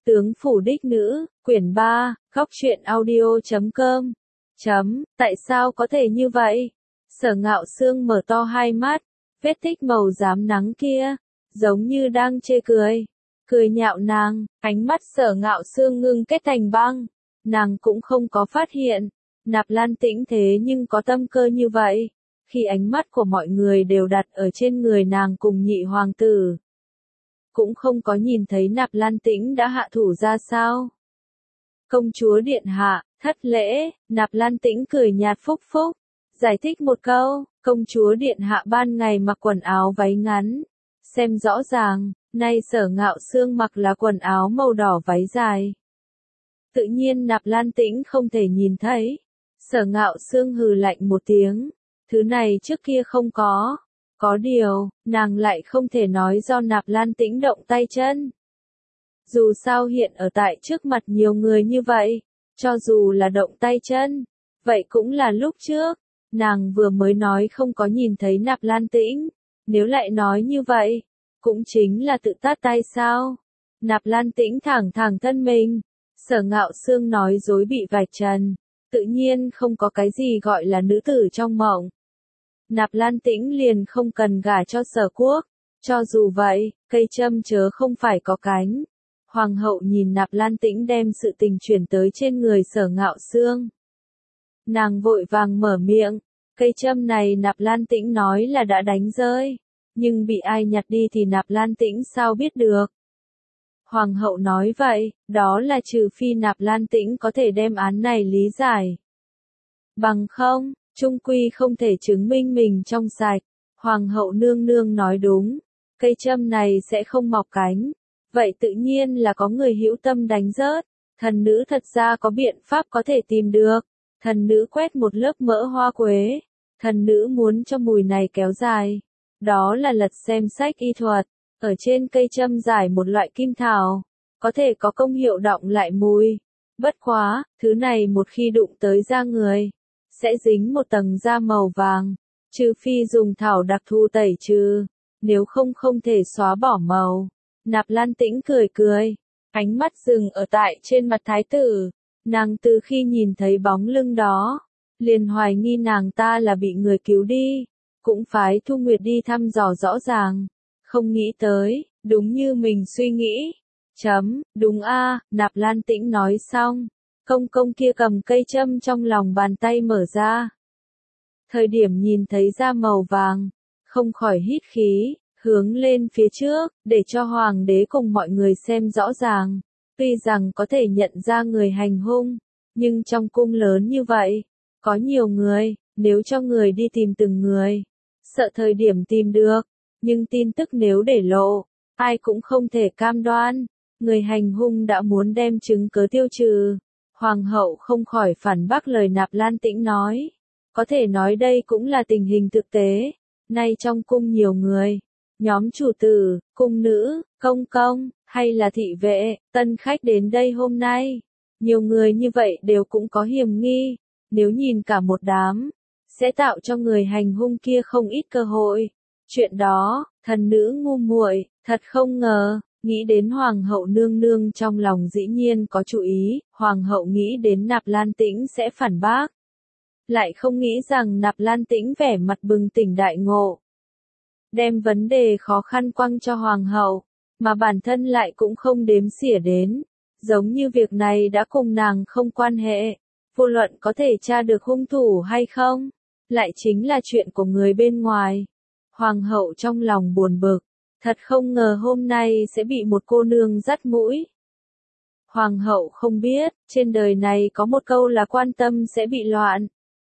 Tướng phủ đích nữ, quyển 3, góc truyện audio.com. Tại sao có thể như vậy? Sở Ngạo Sương mở to hai mắt, vết tích màu rám nắng kia, giống như đang chê cười. Cười nhạo nàng, ánh mắt Sở Ngạo Sương ngưng kết thành băng. Nàng cũng không có phát hiện, Nạp Lan Tĩnh thế nhưng có tâm cơ như vậy. Khi ánh mắt của mọi người đều đặt ở trên người nàng cùng nhị hoàng tử, cũng không có nhìn thấy Nạp Lan Tĩnh đã hạ thủ ra sao. Công chúa điện hạ, thất lễ. Nạp Lan Tĩnh cười nhạt phúc phúc, giải thích một câu, công chúa điện hạ ban ngày mặc quần áo váy ngắn. Xem rõ ràng, nay Sở Ngạo Sương mặc là quần áo màu đỏ váy dài. Tự nhiên Nạp Lan Tĩnh không thể nhìn thấy. Sở Ngạo Sương hừ lạnh một tiếng, thứ này trước kia không có. Có điều, nàng lại không thể nói do Nạp Lan Tĩnh động tay chân. Dù sao hiện ở tại trước mặt nhiều người như vậy, cho dù là động tay chân, vậy cũng là lúc trước, nàng vừa mới nói không có nhìn thấy Nạp Lan Tĩnh. Nếu lại nói như vậy, cũng chính là tự tát tay sao. Nạp Lan Tĩnh thẳng thẳng thân mình, Sở Ngạo Sương nói dối bị vạch trần, tự nhiên không có cái gì gọi là nữ tử trong mộng. Nạp Lan Tĩnh liền không cần gả cho Sở Quốc, cho dù vậy, cây châm chớ không phải có cánh. Hoàng hậu nhìn Nạp Lan Tĩnh đem sự tình chuyển tới trên người Sở Ngạo Sương. Nàng vội vàng mở miệng, cây châm này Nạp Lan Tĩnh nói là đã đánh rơi, nhưng bị ai nhặt đi thì Nạp Lan Tĩnh sao biết được. Hoàng hậu nói vậy, đó là trừ phi Nạp Lan Tĩnh có thể đem án này lý giải. Bằng không, chung quy không thể chứng minh mình trong sạch. Hoàng hậu nương nương nói đúng, cây châm này sẽ không mọc cánh. Vậy tự nhiên là có người hữu tâm đánh rớt. Thần nữ thật ra có biện pháp có thể tìm được. Thần nữ quét một lớp mỡ hoa quế. Thần nữ muốn cho mùi này kéo dài. Đó là lật xem sách y thuật. Ở trên cây châm giải một loại kim thảo, có thể có công hiệu đọng lại mùi. Bất quá, thứ này một khi đụng tới da người, sẽ dính một tầng da màu vàng. Trừ phi dùng thảo đặc thù tẩy trừ, nếu không không thể xóa bỏ màu. Nạp Lan Tĩnh cười cười, ánh mắt dừng ở tại trên mặt thái tử. Nàng từ khi nhìn thấy bóng lưng đó, liền hoài nghi nàng ta là bị người cứu đi, cũng phái Thu Nguyệt đi thăm dò rõ ràng. Không nghĩ tới, đúng như mình suy nghĩ. Đúng a. Nạp Lan Tĩnh nói xong, công công kia cầm cây châm trong lòng bàn tay mở ra. Thời điểm nhìn thấy da màu vàng, không khỏi hít khí, hướng lên phía trước, để cho hoàng đế cùng mọi người xem rõ ràng. Tuy rằng có thể nhận ra người hành hung, nhưng trong cung lớn như vậy, có nhiều người, nếu cho người đi tìm từng người, sợ thời điểm tìm được, nhưng tin tức nếu để lộ, ai cũng không thể cam đoan. Người hành hung đã muốn đem chứng cớ tiêu trừ. Hoàng hậu không khỏi phản bác lời Nạp Lan Tĩnh nói. Có thể nói đây cũng là tình hình thực tế. Nay trong cung nhiều người, nhóm chủ tử, cung nữ, công công, hay là thị vệ, tân khách đến đây hôm nay. Nhiều người như vậy đều cũng có hiểm nghi. Nếu nhìn cả một đám, sẽ tạo cho người hành hung kia không ít cơ hội. Chuyện đó, thần nữ ngu muội, thật không ngờ. Nghĩ đến hoàng hậu nương nương trong lòng dĩ nhiên có chú ý, hoàng hậu nghĩ đến Nạp Lan Tĩnh sẽ phản bác. Lại không nghĩ rằng Nạp Lan Tĩnh vẻ mặt bừng tỉnh đại ngộ. Đem vấn đề khó khăn quăng cho hoàng hậu, mà bản thân lại cũng không đếm xỉa đến. Giống như việc này đã cùng nàng không quan hệ, vô luận có thể tra được hung thủ hay không, lại chính là chuyện của người bên ngoài. Hoàng hậu trong lòng buồn bực. Thật không ngờ hôm nay sẽ bị một cô nương dắt mũi. Hoàng hậu không biết, trên đời này có một câu là quan tâm sẽ bị loạn.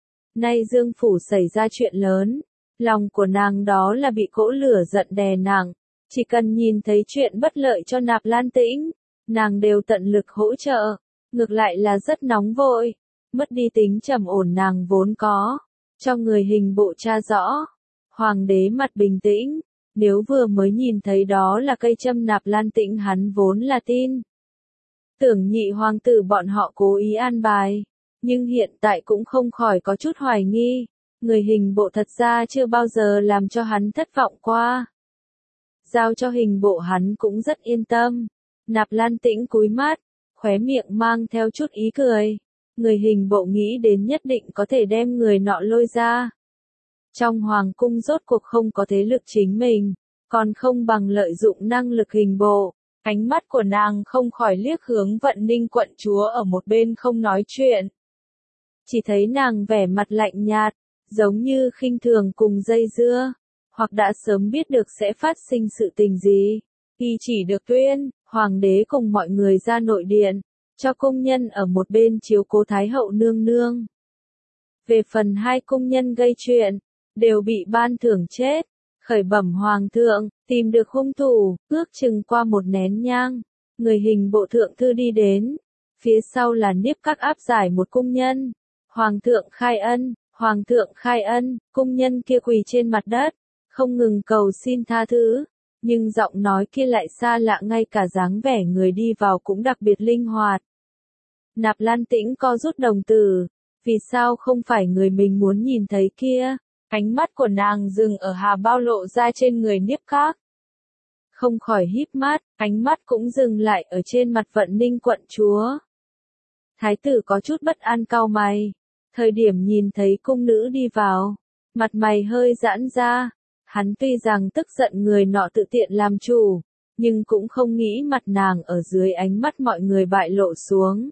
Nay Dương Phủ xảy ra chuyện lớn, lòng của nàng đó là bị cỗ lửa giận đè nặng. Chỉ cần nhìn thấy chuyện bất lợi cho Nạp Lan Tĩnh, nàng đều tận lực hỗ trợ. Ngược lại là rất nóng vội, mất đi tính trầm ổn nàng vốn có. Cho người hình bộ tra rõ. Hoàng đế mặt bình tĩnh. Nếu vừa mới nhìn thấy đó là cây châm Nạp Lan Tĩnh hắn vốn là tin. Tưởng nhị hoàng tử bọn họ cố ý an bài, nhưng hiện tại cũng không khỏi có chút hoài nghi. Người hình bộ thật ra chưa bao giờ làm cho hắn thất vọng qua. Giao cho hình bộ hắn cũng rất yên tâm. Nạp Lan Tĩnh cúi mắt, khóe miệng mang theo chút ý cười. Người hình bộ nghĩ đến nhất định có thể đem người nọ lôi ra. Trong hoàng cung rốt cuộc không có thế lực chính mình, còn không bằng lợi dụng năng lực hình bộ. Ánh mắt của nàng không khỏi liếc hướng Vận Ninh quận chúa ở một bên không nói chuyện. Chỉ thấy nàng vẻ mặt lạnh nhạt, giống như khinh thường cùng dây dưa, hoặc đã sớm biết được sẽ phát sinh sự tình gì. Y chỉ được tuyên, hoàng đế cùng mọi người ra nội điện, cho công nhân ở một bên chiếu cố Thái hậu nương nương. Về phần hai công nhân gây chuyện, đều bị ban thưởng chết. Khởi bẩm hoàng thượng, tìm được hung thủ, ước chừng qua một nén nhang. Người hình bộ thượng thư đi đến, phía sau là Niếp Các áp giải một cung nhân. Hoàng thượng khai ân, cung nhân kia quỳ trên mặt đất, không ngừng cầu xin tha thứ. Nhưng giọng nói kia lại xa lạ, ngay cả dáng vẻ người đi vào cũng đặc biệt linh hoạt. Nạp Lan Tĩnh co rút đồng tử, vì sao không phải người mình muốn nhìn thấy kia? Ánh mắt của nàng dừng ở hà bao lộ ra trên người Niếp Các. Không khỏi híp mắt, ánh mắt cũng dừng lại ở trên mặt Vận Ninh quận chúa. Thái tử có chút bất an cau mày, thời điểm nhìn thấy cung nữ đi vào, mặt mày hơi giãn ra. Hắn tuy rằng tức giận người nọ tự tiện làm chủ, nhưng cũng không nghĩ mặt nàng ở dưới ánh mắt mọi người bại lộ xuống.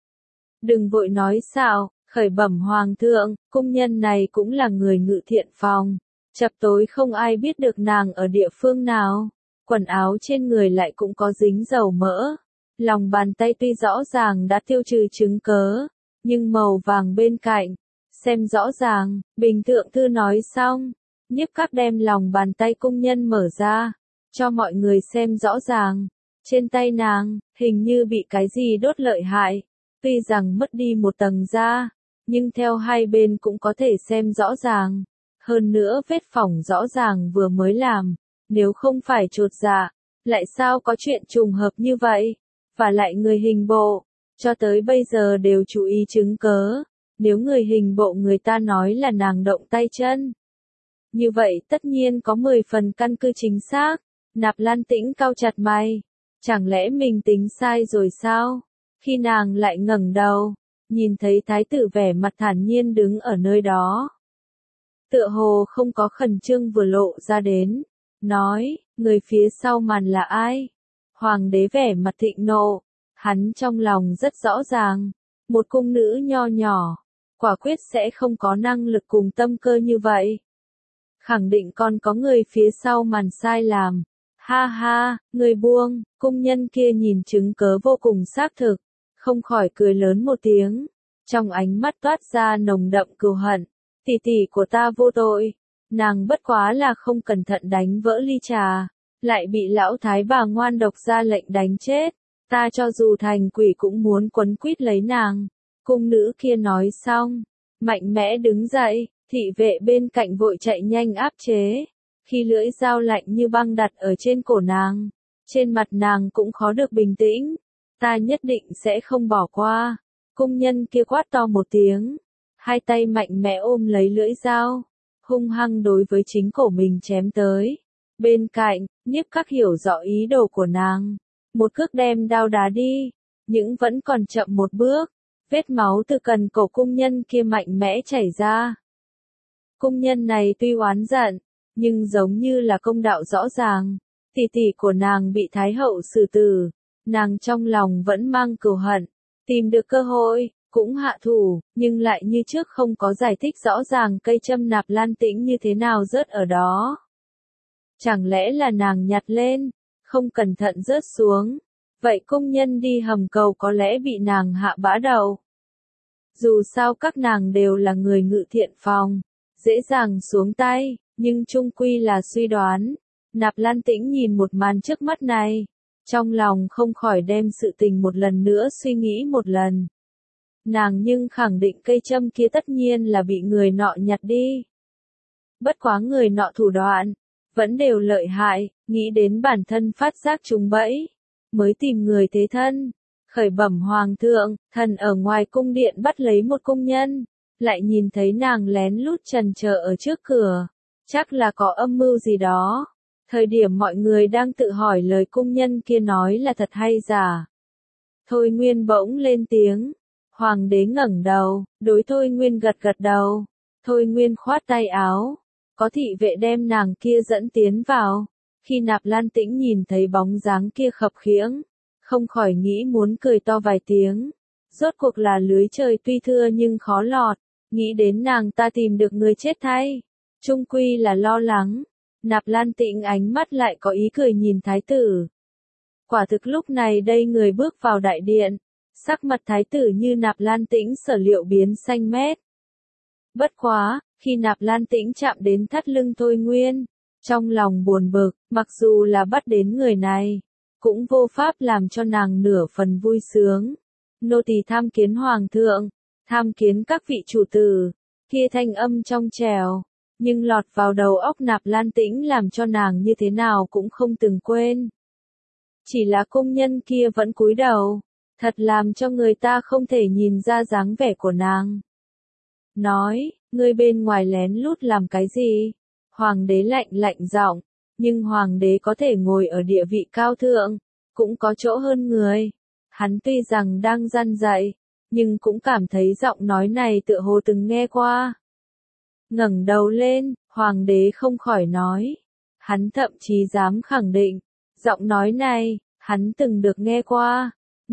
Đừng vội nói xạo, khởi bẩm hoàng thượng, cung nhân này cũng là người Ngự Thiện phòng. Chập tối không ai biết được nàng ở địa phương nào. Quần áo trên người lại cũng có dính dầu mỡ. Lòng bàn tay tuy rõ ràng đã tiêu trừ chứng cớ, nhưng màu vàng bên cạnh, xem rõ ràng. Bình thượng thư nói xong, Niếp Các đem lòng bàn tay cung nhân mở ra, cho mọi người xem rõ ràng. Trên tay nàng, hình như bị cái gì đốt lợi hại. Tuy rằng mất đi một tầng da, nhưng theo hai bên cũng có thể xem rõ ràng. Hơn nữa vết phỏng rõ ràng vừa mới làm, nếu không phải chột dạ, lại sao có chuyện trùng hợp như vậy? Và lại người hình bộ, cho tới bây giờ đều chú ý chứng cớ. Nếu người hình bộ người ta nói là nàng động tay chân, như vậy tất nhiên có 10 phần căn cứ chính xác. Nạp Lan Tĩnh cau chặt mày, chẳng lẽ mình tính sai rồi sao? Khi nàng lại ngẩng đầu, nhìn thấy thái tử vẻ mặt thản nhiên đứng ở nơi đó. Tựa hồ không có khẩn trương vừa lộ ra đến, nói, người phía sau màn là ai? Hoàng đế vẻ mặt thịnh nộ, hắn trong lòng rất rõ ràng, một cung nữ nho nhỏ, quả quyết sẽ không có năng lực cùng tâm cơ như vậy. Khẳng định còn có người phía sau màn sai làm. Ha ha, người buông, cung nhân kia nhìn chứng cớ vô cùng xác thực, không khỏi cười lớn một tiếng, trong ánh mắt toát ra nồng đậm cừu hận. Tỷ tỷ của ta vô tội, nàng bất quá là không cẩn thận đánh vỡ ly trà, lại bị lão thái bà ngoan độc ra lệnh đánh chết, ta cho dù thành quỷ cũng muốn quấn quýt lấy nàng. Cung nữ kia nói xong, mạnh mẽ đứng dậy, thị vệ bên cạnh vội chạy nhanh áp chế, khi lưỡi dao lạnh như băng đặt ở trên cổ nàng, trên mặt nàng cũng khó được bình tĩnh, ta nhất định sẽ không bỏ qua. Cung nhân kia quát to một tiếng, hai tay mạnh mẽ ôm lấy lưỡi dao, hung hăng đối với chính cổ mình chém tới. Bên cạnh, Niếp Các hiểu rõ ý đồ của nàng, một cước đem đao đá đi, nhưng vẫn còn chậm một bước, vết máu từ cần cổ cung nhân kia mạnh mẽ chảy ra. Cung nhân này tuy oán giận, nhưng giống như là công đạo rõ ràng, tỷ tỷ của nàng bị Thái hậu xử tử, nàng trong lòng vẫn mang cừu hận, tìm được cơ hội, cũng hạ thủ, nhưng lại như trước không có giải thích rõ ràng cây châm Nạp Lan Tĩnh như thế nào rớt ở đó. Chẳng lẽ là nàng nhặt lên, không cẩn thận rớt xuống, vậy công nhân đi hầm cầu có lẽ bị nàng hạ bã đầu. Dù sao các nàng đều là người Ngự Thiện phòng, dễ dàng xuống tay, nhưng chung quy là suy đoán. Nạp Lan Tĩnh nhìn một màn trước mắt này, trong lòng không khỏi đem sự tình một lần nữa suy nghĩ một lần. Nàng nhưng khẳng định cây châm kia tất nhiên là bị người nọ nhặt đi. Bất quá người nọ thủ đoạn, vẫn đều lợi hại, nghĩ đến bản thân phát giác trúng bẫy, mới tìm người thế thân. Khởi bẩm hoàng thượng, thần ở ngoài cung điện bắt lấy một cung nhân, lại nhìn thấy nàng lén lút trần chờ ở trước cửa, chắc là có âm mưu gì đó. Thời điểm mọi người đang tự hỏi lời cung nhân kia nói là thật hay giả. Thôi Nguyên bỗng lên tiếng. Hoàng đế ngẩng đầu, đối Thôi Nguyên gật gật đầu. Thôi Nguyên khoát tay áo. Có thị vệ đem nàng kia dẫn tiến vào. Khi Nạp Lan Tĩnh nhìn thấy bóng dáng kia khập khiễng, không khỏi nghĩ muốn cười to vài tiếng. Rốt cuộc là lưới trời tuy thưa nhưng khó lọt, nghĩ đến nàng ta tìm được người chết thay. Trung quy là lo lắng. Nạp Lan Tĩnh ánh mắt lại có ý cười nhìn thái tử. Quả thực lúc này đây người bước vào đại điện, sắc mặt thái tử như Nạp Lan Tĩnh sở liệu biến xanh mét. Bất quá, khi Nạp Lan Tĩnh chạm đến thắt lưng Thôi Nguyên, trong lòng buồn bực, mặc dù là bắt đến người này, cũng vô pháp làm cho nàng nửa phần vui sướng. Nô tỳ tham kiến hoàng thượng, tham kiến các vị chủ tử, kia thanh âm trong trẻo, nhưng lọt vào đầu óc Nạp Lan Tĩnh làm cho nàng như thế nào cũng không từng quên. Chỉ là cung nhân kia vẫn cúi đầu, thật làm cho người ta không thể nhìn ra dáng vẻ của nàng. Nói, ngươi bên ngoài lén lút làm cái gì? Hoàng đế lạnh lạnh giọng, nhưng hoàng đế có thể ngồi ở địa vị cao thượng, cũng có chỗ hơn người. Hắn tuy rằng đang răn dạy, nhưng cũng cảm thấy giọng nói này tựa hồ từng nghe qua. Ngẩng đầu lên, hoàng đế không khỏi nói. Hắn thậm chí dám khẳng định, giọng nói này, hắn từng được nghe qua.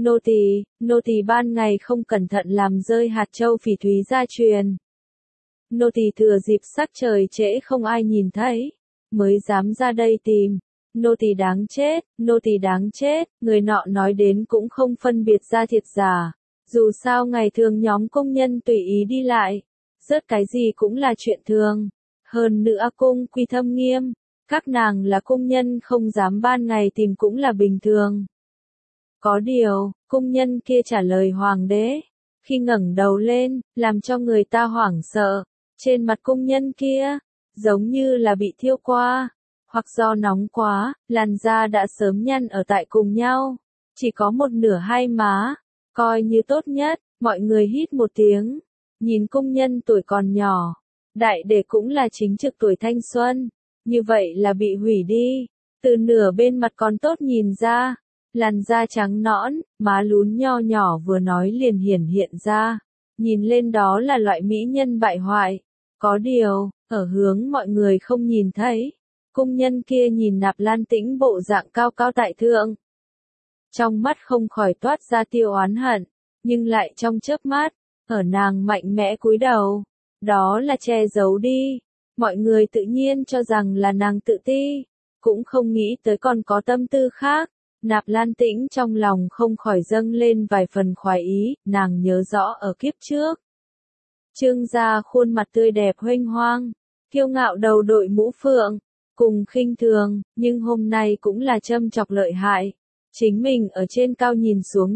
Nô tỳ ban ngày không cẩn thận làm rơi hạt châu phỉ thúy gia truyền. Nô tỳ thừa dịp sắc trời trễ không ai nhìn thấy, mới dám ra đây tìm. Nô tỳ đáng chết, nô tỳ đáng chết, người nọ nói đến cũng không phân biệt ra thiệt giả. Dù sao ngày thường nhóm công nhân tùy ý đi lại, rớt cái gì cũng là chuyện thường. Hơn nữa cung quy thâm nghiêm, các nàng là công nhân không dám ban ngày tìm cũng là bình thường. Có điều, cung nhân kia trả lời hoàng đế, khi ngẩng đầu lên, làm cho người ta hoảng sợ. Trên mặt cung nhân kia, giống như là bị thiêu qua, hoặc do nóng quá, làn da đã sớm nhăn ở tại cùng nhau, chỉ có một nửa hai má, coi như tốt nhất. Mọi người hít một tiếng, nhìn cung nhân tuổi còn nhỏ, đại để cũng là chính trực tuổi thanh xuân, như vậy là bị hủy đi, từ nửa bên mặt còn tốt nhìn ra, làn da trắng nõn, má lún nho nhỏ vừa nói liền hiển hiện ra, nhìn lên đó là loại mỹ nhân bại hoại. Có điều, ở hướng mọi người không nhìn thấy, cung nhân kia nhìn Nạp Lan Tĩnh bộ dạng cao cao tại thượng. Trong mắt không khỏi toát ra tiêu oán hận, nhưng lại trong chớp mắt, ở nàng mạnh mẽ cúi đầu, đó là che giấu đi. Mọi người tự nhiên cho rằng là nàng tự ti, cũng không nghĩ tới còn có tâm tư khác. Nạp Lan Tĩnh trong lòng không khỏi dâng lên vài phần khoái ý, nàng nhớ rõ ở kiếp trước. Trương gia khuôn mặt tươi đẹp huênh hoang, kiêu ngạo đầu đội mũ phượng, cùng khinh thường, nhưng hôm nay cũng là châm chọc lợi hại. Chính mình ở trên cao nhìn xuống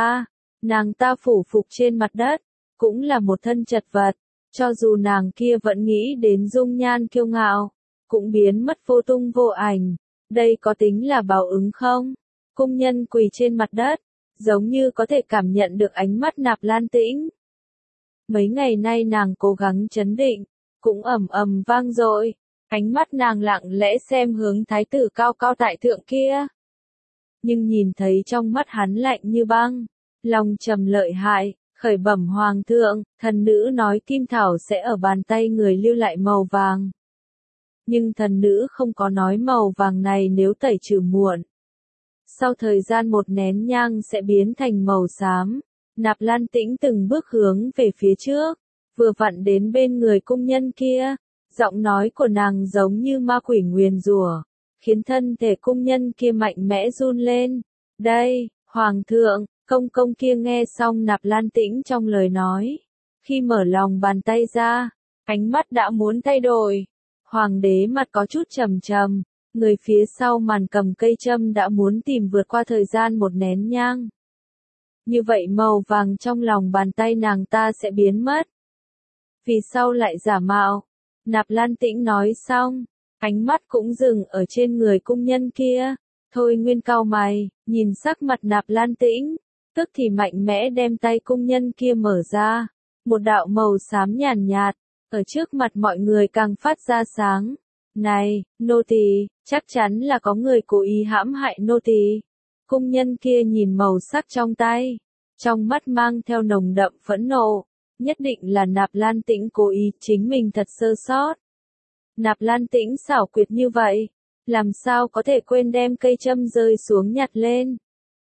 nàng ta phủ phục trên mặt đất, cũng là một thân chật vật, cho dù nàng kia vẫn nghĩ đến dung nhan kiêu ngạo, cũng biến mất vô tung vô ảnh. Đây có tính là báo ứng không? Cung nhân quỳ trên mặt đất, giống như có thể cảm nhận được ánh mắt Nạp Lan Tĩnh. Mấy ngày nay nàng cố gắng trấn định, cũng ầm ầm vang dội, ánh mắt nàng lặng lẽ xem hướng thái tử cao cao tại thượng kia. Nhưng nhìn thấy trong mắt hắn lạnh như băng, lòng trầm lợi hại, khởi bẩm hoàng thượng, thần nữ nói kim thảo sẽ ở bàn tay người lưu lại màu vàng. Nhưng thần nữ không có nói màu vàng này nếu tẩy trừ muộn, sau thời gian một nén nhang sẽ biến thành màu xám. Nạp Lan Tĩnh từng bước hướng về phía trước, vừa vặn đến bên người cung nhân kia, giọng nói của nàng giống như ma quỷ nguyền rủa, khiến thân thể cung nhân kia mạnh mẽ run lên. Đây, hoàng thượng, công công kia nghe xong Nạp Lan Tĩnh trong lời nói, khi mở lòng bàn tay ra, ánh mắt đã muốn thay đổi. Hoàng đế mặt có chút trầm trầm, người phía sau màn cầm cây châm đã muốn tìm vượt qua thời gian một nén nhang. Như vậy màu vàng trong lòng bàn tay nàng ta sẽ biến mất. Vì sau lại giả mạo. Nạp Lan Tĩnh nói xong, ánh mắt cũng dừng ở trên người cung nhân kia. Thôi Nguyên cau mày, nhìn sắc mặt Nạp Lan Tĩnh, tức thì mạnh mẽ đem tay cung nhân kia mở ra. Một đạo màu xám nhàn nhạt, ở trước mặt mọi người càng phát ra sáng. Này, nô tỳ, chắc chắn là có người cố ý hãm hại nô tỳ. Cung nhân kia nhìn màu sắc trong tay, trong mắt mang theo nồng đậm phẫn nộ, nhất định là Nạp Lan Tĩnh cố ý, chính mình thật sơ sót. Nạp Lan Tĩnh xảo quyệt như vậy, làm sao có thể quên đem cây châm rơi xuống nhặt lên.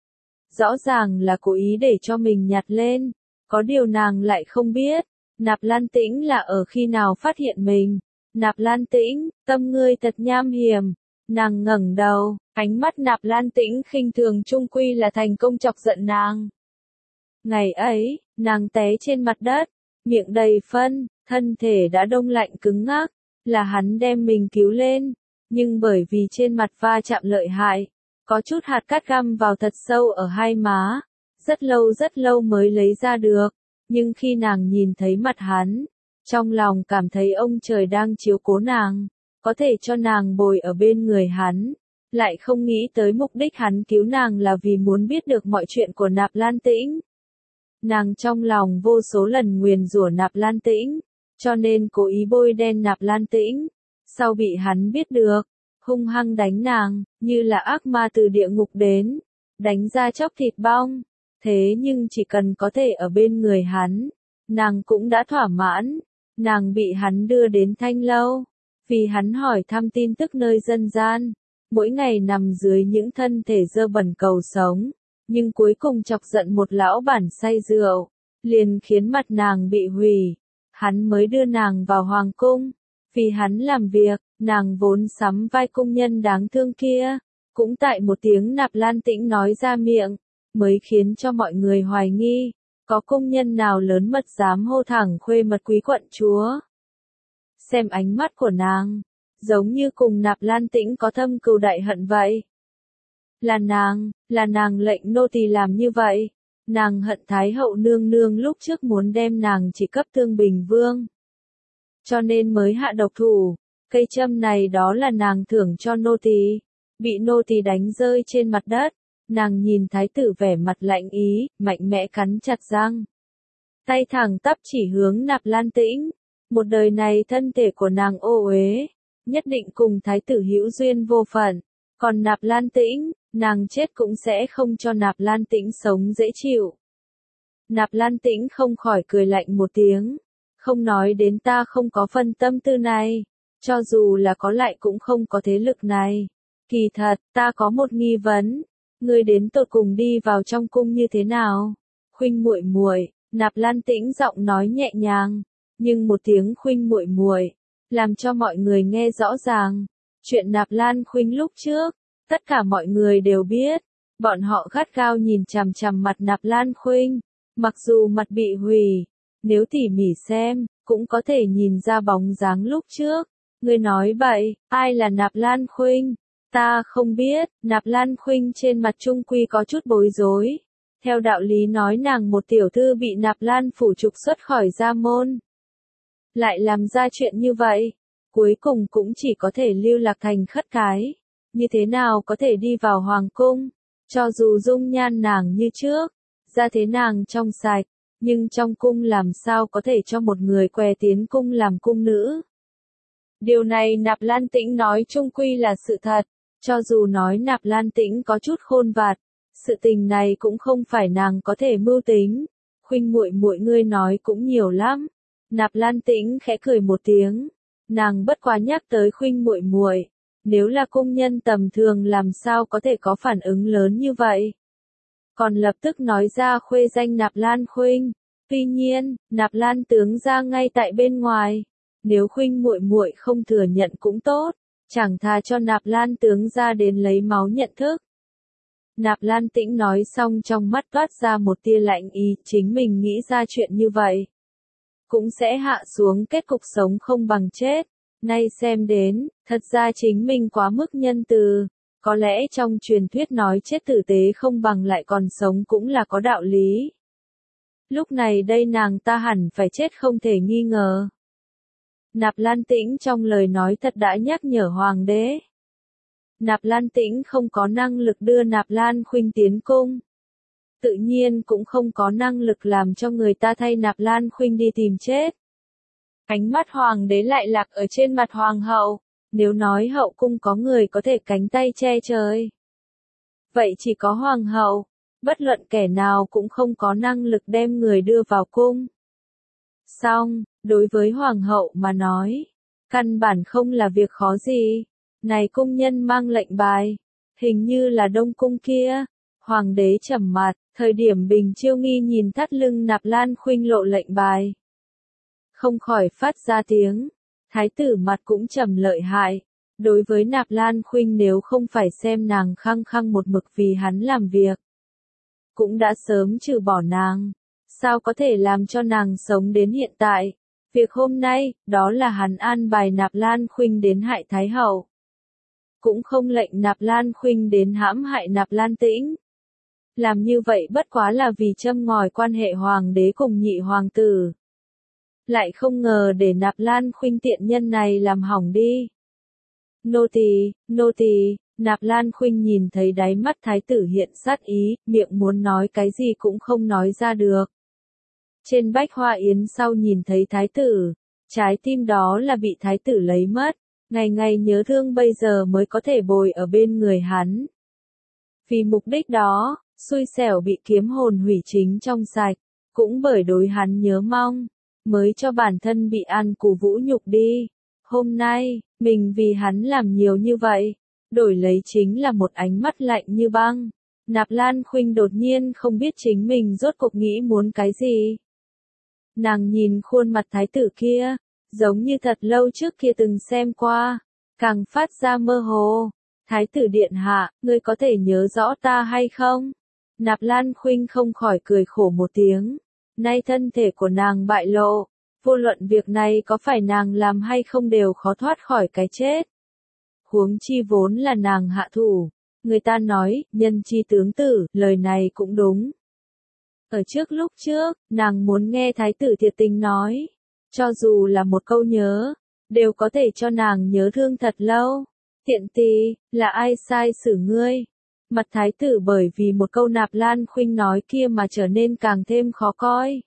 Rõ ràng là cố ý để cho mình nhặt lên, có điều nàng lại không biết, Nạp Lan Tĩnh là ở khi nào phát hiện mình. Nạp Lan Tĩnh, tâm ngươi thật nham hiểm. Nàng ngẩng đầu, ánh mắt Nạp Lan Tĩnh khinh thường chung quy là thành công chọc giận nàng. Ngày ấy, nàng té trên mặt đất, miệng đầy phân, thân thể đã đông lạnh cứng ngắc, là hắn đem mình cứu lên, nhưng bởi vì trên mặt va chạm lợi hại, có chút hạt cát găm vào thật sâu ở hai má, rất lâu mới lấy ra được, nhưng khi nàng nhìn thấy mặt hắn, trong lòng cảm thấy ông trời đang chiếu cố nàng, có thể cho nàng bồi ở bên người hắn, lại không nghĩ tới mục đích hắn cứu nàng là vì muốn biết được mọi chuyện của Nạp Lan Tĩnh. Nàng trong lòng vô số lần nguyền rủa Nạp Lan Tĩnh, cho nên cố ý bôi đen Nạp Lan Tĩnh, sau bị hắn biết được, hung hăng đánh nàng, như là ác ma từ địa ngục đến, đánh ra chóc thịt bong, thế nhưng chỉ cần có thể ở bên người hắn, nàng cũng đã thỏa mãn. Nàng bị hắn đưa đến Thanh Lâu, vì hắn hỏi thăm tin tức nơi dân gian, mỗi ngày nằm dưới những thân thể dơ bẩn cầu sống, nhưng cuối cùng chọc giận một lão bản say rượu, liền khiến mặt nàng bị hủy, hắn mới đưa nàng vào hoàng cung, vì hắn làm việc, nàng vốn sắm vai cung nhân đáng thương kia, cũng tại một tiếng Nạp Lan Tĩnh nói ra miệng, mới khiến cho mọi người hoài nghi. Có công nhân nào lớn mật dám hô thẳng khuê mật quý quận chúa. Xem ánh mắt của nàng, giống như cùng Nạp Lan Tĩnh có thâm cừu đại hận vậy. Là nàng lệnh nô tỳ làm như vậy. Nàng hận Thái hậu nương nương lúc trước muốn đem nàng chỉ cấp Thương Bình Vương. Cho nên mới hạ độc thủ, cây châm này đó là nàng thưởng cho nô tỳ, bị nô tỳ đánh rơi trên mặt đất. Nàng nhìn thái tử vẻ mặt lạnh ý, mạnh mẽ cắn chặt răng. Tay thẳng tắp chỉ hướng Nạp Lan Tĩnh. Một đời này thân thể của nàng ô uế, nhất định cùng thái tử hữu duyên vô phận. Còn Nạp Lan Tĩnh, nàng chết cũng sẽ không cho Nạp Lan Tĩnh sống dễ chịu. Nạp Lan Tĩnh không khỏi cười lạnh một tiếng. Không nói đến ta không có phân tâm tư này. Cho dù là có lại cũng không có thế lực này. Kỳ thật, ta có một nghi vấn. Ngươi đến tột cùng đi vào trong cung như thế nào? Khuynh muội muội, Nạp Lan Tĩnh giọng nói nhẹ nhàng, nhưng một tiếng khuynh muội muội, làm cho mọi người nghe rõ ràng. Chuyện Nạp Lan Khuynh lúc trước, tất cả mọi người đều biết, bọn họ gắt gao nhìn chằm chằm mặt Nạp Lan Khuynh, mặc dù mặt bị hủy, nếu tỉ mỉ xem, cũng có thể nhìn ra bóng dáng lúc trước. Ngươi nói bậy, ai là Nạp Lan Khuynh? Ta không biết, Nạp Lan Khuynh trên mặt trung quy có chút bối rối. Theo đạo lý nói nàng một tiểu thư bị Nạp Lan phủ trục xuất khỏi gia môn. Lại làm ra chuyện như vậy, cuối cùng cũng chỉ có thể lưu lạc thành khất cái. Như thế nào có thể đi vào hoàng cung, cho dù dung nhan nàng như trước, ra thế nàng trong sạch, nhưng trong cung làm sao có thể cho một người què tiến cung làm cung nữ. Điều này Nạp Lan Tĩnh nói chung quy là sự thật. Cho dù nói Nạp Lan Tĩnh có chút khôn vặt, sự tình này cũng không phải nàng có thể mưu tính. Khuynh muội muội ngươi nói cũng nhiều lắm. Nạp Lan Tĩnh khẽ cười một tiếng, nàng bất quá nhắc tới khuynh muội muội, nếu là cung nhân tầm thường làm sao có thể có phản ứng lớn như vậy. Còn lập tức nói ra khuê danh Nạp Lan Khuynh. Tuy nhiên, Nạp Lan tướng ra ngay tại bên ngoài, nếu khuynh muội muội không thừa nhận cũng tốt. Chẳng thà cho Nạp Lan tướng ra đến lấy máu nhận thức. Nạp Lan Tĩnh nói xong trong mắt toát ra một tia lạnh ý, chính mình nghĩ ra chuyện như vậy. Cũng sẽ hạ xuống kết cục sống không bằng chết. Nay xem đến, thật ra chính mình quá mức nhân từ. Có lẽ trong truyền thuyết nói chết tử tế không bằng lại còn sống cũng là có đạo lý. Lúc này đây nàng ta hẳn phải chết không thể nghi ngờ. Nạp Lan Tĩnh trong lời nói thật đã nhắc nhở hoàng đế. Nạp Lan Tĩnh không có năng lực đưa Nạp Lan Khuynh tiến cung. Tự nhiên cũng không có năng lực làm cho người ta thay Nạp Lan Khuynh đi tìm chết. Ánh mắt hoàng đế lại lạc ở trên mặt hoàng hậu. Nếu nói hậu cung có người có thể cánh tay che trời, vậy chỉ có hoàng hậu, bất luận kẻ nào cũng không có năng lực đem người đưa vào cung. Song, đối với hoàng hậu mà nói, căn bản không là việc khó gì. Này cung nhân mang lệnh bài, hình như là Đông cung kia. Hoàng đế trầm mặt, thời điểm Bình Chiêu Nghi nhìn thắt lưng Nạp Lan Khuynh lộ lệnh bài, không khỏi phát ra tiếng. Thái tử mặt cũng trầm lợi hại. Đối với Nạp Lan Khuynh nếu không phải xem nàng khăng khăng một mực vì hắn làm việc, cũng đã sớm trừ bỏ nàng. Sao có thể làm cho nàng sống đến hiện tại? Việc hôm nay, đó là hắn an bài Nạp Lan Khuynh đến hại Thái hậu, cũng không lệnh Nạp Lan Khuynh đến hãm hại Nạp Lan Tĩnh. Làm như vậy bất quá là vì châm ngòi quan hệ hoàng đế cùng nhị hoàng tử. Lại không ngờ để Nạp Lan Khuynh tiện nhân này làm hỏng đi. Nô tỳ, Nạp Lan Khuynh nhìn thấy đáy mắt thái tử hiện sát ý, miệng muốn nói cái gì cũng không nói ra được. Trên bách hoa yến sau nhìn thấy thái tử, trái tim đó là bị thái tử lấy mất, ngày ngày nhớ thương bây giờ mới có thể bồi ở bên người hắn. Vì mục đích đó, xui xẻo bị kiếm hồn hủy chính trong sạch, cũng bởi đối hắn nhớ mong, mới cho bản thân bị ăn củ vũ nhục đi. Hôm nay, mình vì hắn làm nhiều như vậy, đổi lấy chính là một ánh mắt lạnh như băng. Nạp Lan Khuynh đột nhiên không biết chính mình rốt cuộc nghĩ muốn cái gì. Nàng nhìn khuôn mặt thái tử kia, giống như thật lâu trước kia từng xem qua, càng phát ra mơ hồ. Thái tử điện hạ, ngươi có thể nhớ rõ ta hay không? Nạp Lan Khuynh không khỏi cười khổ một tiếng. Nay thân thể của nàng bại lộ, vô luận việc này có phải nàng làm hay không đều khó thoát khỏi cái chết. Huống chi vốn là nàng hạ thủ. Người ta nói, nhân chi tướng tử, lời này cũng đúng. Ở lúc trước, nàng muốn nghe thái tử thiệt tình nói. Cho dù là một câu nhớ, đều có thể cho nàng nhớ thương thật lâu. Tiện tì, là ai sai xử ngươi? Mặt thái tử bởi vì một câu Nạp Lan Khuynh nói kia mà trở nên càng thêm khó coi.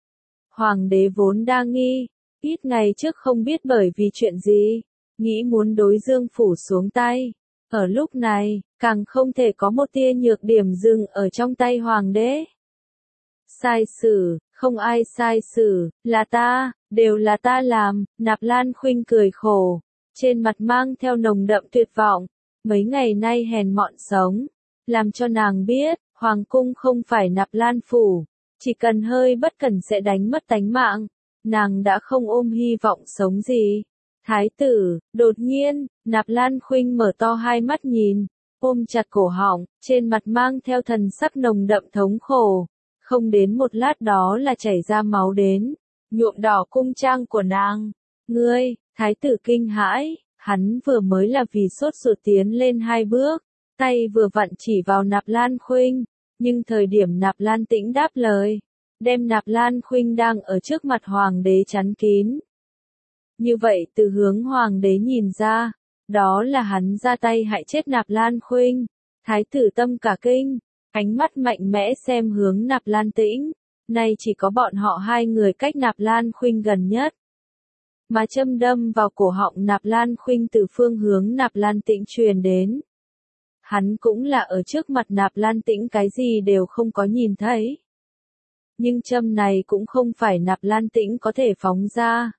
Hoàng đế vốn đa nghi, ít ngày trước không biết bởi vì chuyện gì, nghĩ muốn đối Dương phủ xuống tay. Ở lúc này, càng không thể có một tia nhược điểm dừng ở trong tay hoàng đế. Sai xử, không ai sai xử, là ta, đều là ta làm. Nạp Lan Khuynh cười khổ, trên mặt mang theo nồng đậm tuyệt vọng. Mấy ngày nay hèn mọn sống, làm cho nàng biết, hoàng cung không phải Nạp Lan phủ, chỉ cần hơi bất cẩn sẽ đánh mất tánh mạng. Nàng đã không ôm hy vọng sống gì. Thái tử, đột nhiên, Nạp Lan Khuynh mở to hai mắt nhìn, ôm chặt cổ họng, trên mặt mang theo thần sắc nồng đậm thống khổ. Không đến một lát đó là chảy ra máu đến, nhuộm đỏ cung trang của nàng. Ngươi, thái tử kinh hãi, hắn vừa mới là vì sốt ruột tiến lên hai bước, tay vừa vặn chỉ vào Nạp Lan Khuynh, nhưng thời điểm Nạp Lan Tĩnh đáp lời, đem Nạp Lan Khuynh đang ở trước mặt hoàng đế chắn kín. Như vậy từ hướng hoàng đế nhìn ra, đó là hắn ra tay hại chết Nạp Lan Khuynh. Thái tử tâm cả kinh, ánh mắt mạnh mẽ xem hướng Nạp Lan Tĩnh. Nay chỉ có bọn họ hai người cách Nạp Lan Khuynh gần nhất. Mà châm đâm vào cổ họng Nạp Lan Khuynh từ phương hướng Nạp Lan Tĩnh truyền đến. Hắn cũng là ở trước mặt Nạp Lan Tĩnh cái gì đều không có nhìn thấy. Nhưng châm này cũng không phải Nạp Lan Tĩnh có thể phóng ra.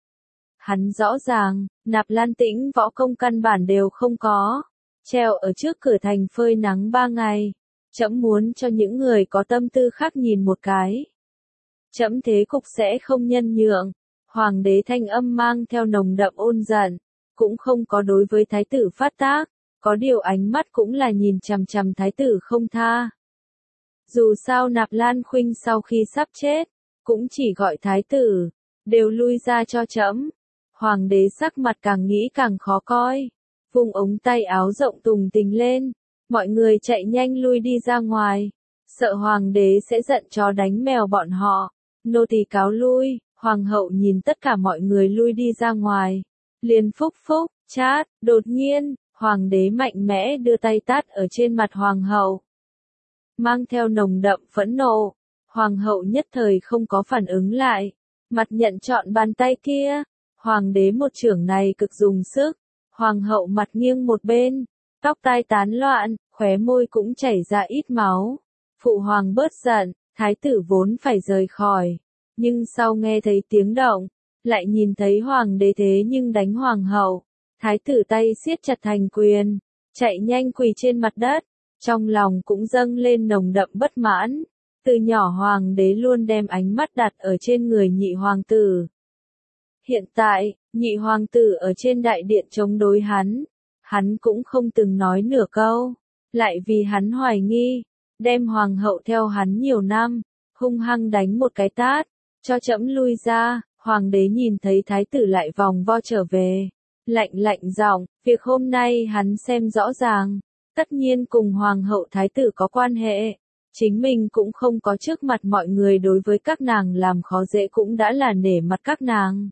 Hắn rõ ràng, Nạp Lan Tĩnh võ công căn bản đều không có. Treo ở trước cửa thành phơi nắng 3 ngày. Trẫm muốn cho những người có tâm tư khác nhìn một cái. Trẫm thế cục sẽ không nhân nhượng. Hoàng đế thanh âm mang theo nồng đậm ôn giận, cũng không có đối với thái tử phát tác, có điều ánh mắt cũng là nhìn chằm chằm thái tử không tha. Dù sao Nạp Lan Khuynh sau khi sắp chết, cũng chỉ gọi thái tử, đều lui ra cho trẫm. Hoàng đế sắc mặt càng nghĩ càng khó coi, vung ống tay áo rộng tùng tình lên, mọi người chạy nhanh lui đi ra ngoài, sợ hoàng đế sẽ giận chó đánh mèo bọn họ. Nô tỳ cáo lui. Hoàng hậu nhìn tất cả mọi người lui đi ra ngoài, liền phúc chát, đột nhiên, hoàng đế mạnh mẽ đưa tay tát ở trên mặt hoàng hậu. Mang theo nồng đậm phẫn nộ, hoàng hậu nhất thời không có phản ứng lại, mặt nhận trọn bàn tay kia, hoàng đế một chưởng này cực dùng sức, Hoàng hậu mặt nghiêng một bên, tóc tai tán loạn, khóe môi cũng chảy ra ít máu. Phụ hoàng bớt giận, thái tử vốn phải rời khỏi, nhưng sau nghe thấy tiếng động, lại nhìn thấy hoàng đế thế nhưng đánh hoàng hậu. Thái tử tay siết chặt thành quyền, chạy nhanh quỳ trên mặt đất, trong lòng cũng dâng lên nồng đậm bất mãn. Từ nhỏ hoàng đế luôn đem ánh mắt đặt ở trên người nhị hoàng tử. Hiện tại, nhị hoàng tử ở trên đại điện chống đối hắn cũng không từng nói nửa câu, lại vì hắn hoài nghi, đem hoàng hậu theo hắn nhiều năm, hung hăng đánh một cái tát, cho trẫm lui ra. Hoàng đế nhìn thấy thái tử lại vòng vo trở về, lạnh giọng, việc hôm nay hắn xem rõ ràng, tất nhiên cùng hoàng hậu thái tử có quan hệ, chính mình cũng không có trước mặt mọi người đối với các nàng làm khó dễ cũng đã là nể mặt các nàng.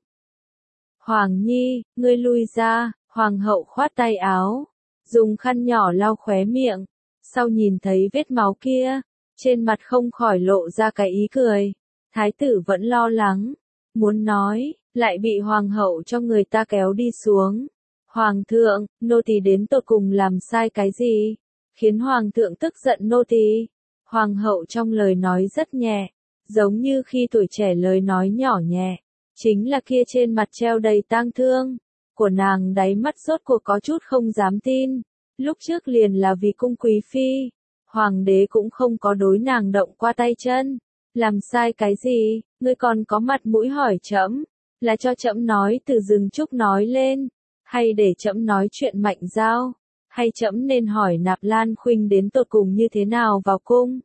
Hoàng nhi, ngươi lui ra. Hoàng hậu khoát tay áo, dùng khăn nhỏ lau khóe miệng, sau nhìn thấy vết máu kia, trên mặt không khỏi lộ ra cái ý cười. Thái tử vẫn lo lắng, muốn nói, lại bị hoàng hậu cho người ta kéo đi xuống. Hoàng thượng, nô tỳ đến tột cùng làm sai cái gì, khiến hoàng thượng tức giận nô tỳ? Hoàng hậu trong lời nói rất nhẹ, giống như khi tuổi trẻ lời nói nhỏ nhẹ, chính là kia trên mặt treo đầy tang thương của nàng, đáy mắt rốt cuộc có chút không dám tin. Lúc trước liền là vì cung quý phi, hoàng đế cũng không có đối nàng động qua tay chân. Làm sai cái gì, ngươi còn có mặt mũi hỏi trẫm? Là cho trẫm nói từ rừng trúc nói lên, hay để trẫm nói chuyện Mạnh Giao, hay trẫm nên hỏi Nạp Lan Khuynh đến tột cùng như thế nào vào cung?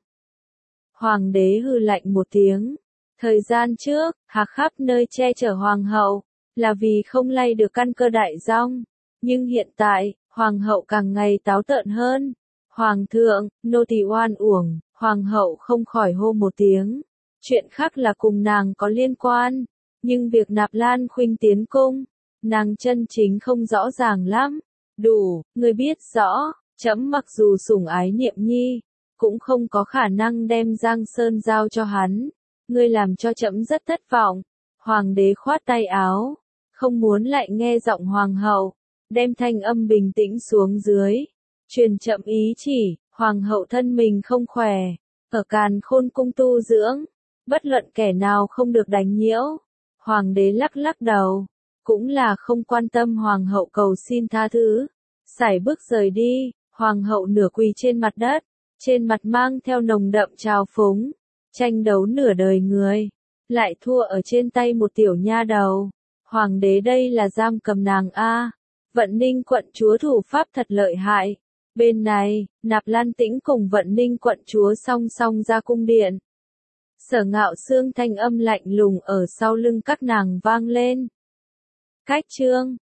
Hoàng đế hừ lạnh một tiếng. Thời gian trước, hạc khắp nơi che chở hoàng hậu, là vì không lay được căn cơ đại dong. Nhưng hiện tại, hoàng hậu càng ngày táo tợn hơn. Hoàng thượng, nô tỳ oan uổng. Hoàng hậu không khỏi hô một tiếng. Chuyện khác là cùng nàng có liên quan, nhưng việc Nạp Lan Khuynh tiến cung, nàng chân chính không rõ ràng lắm. Đủ, ngươi biết rõ, trẫm mặc dù sủng ái Niệm Nhi, cũng không có khả năng đem Giang Sơn giao cho hắn. Ngươi làm cho trẫm rất thất vọng. Hoàng đế khoát tay áo, không muốn lại nghe giọng hoàng hậu, đem thanh âm bình tĩnh xuống dưới, truyền chậm ý chỉ. Hoàng hậu thân mình không khỏe, ở Càn Khôn cung tu dưỡng, bất luận kẻ nào không được đánh nhiễu. Hoàng đế lắc đầu, cũng là không quan tâm hoàng hậu cầu xin tha thứ, sải bước rời đi. Hoàng hậu nửa quỳ trên mặt đất, trên mặt mang theo nồng đậm trào phúng. Tranh đấu nửa đời người, lại thua ở trên tay một tiểu nha đầu. Hoàng đế đây là giam cầm nàng a. Vận Ninh quận chúa thủ pháp thật lợi hại. Bên này, Nạp Lan Tĩnh cùng Vận Ninh quận chúa song song ra cung điện. Sở Ngạo Xương thanh âm lạnh lùng ở sau lưng các nàng vang lên. Cách chương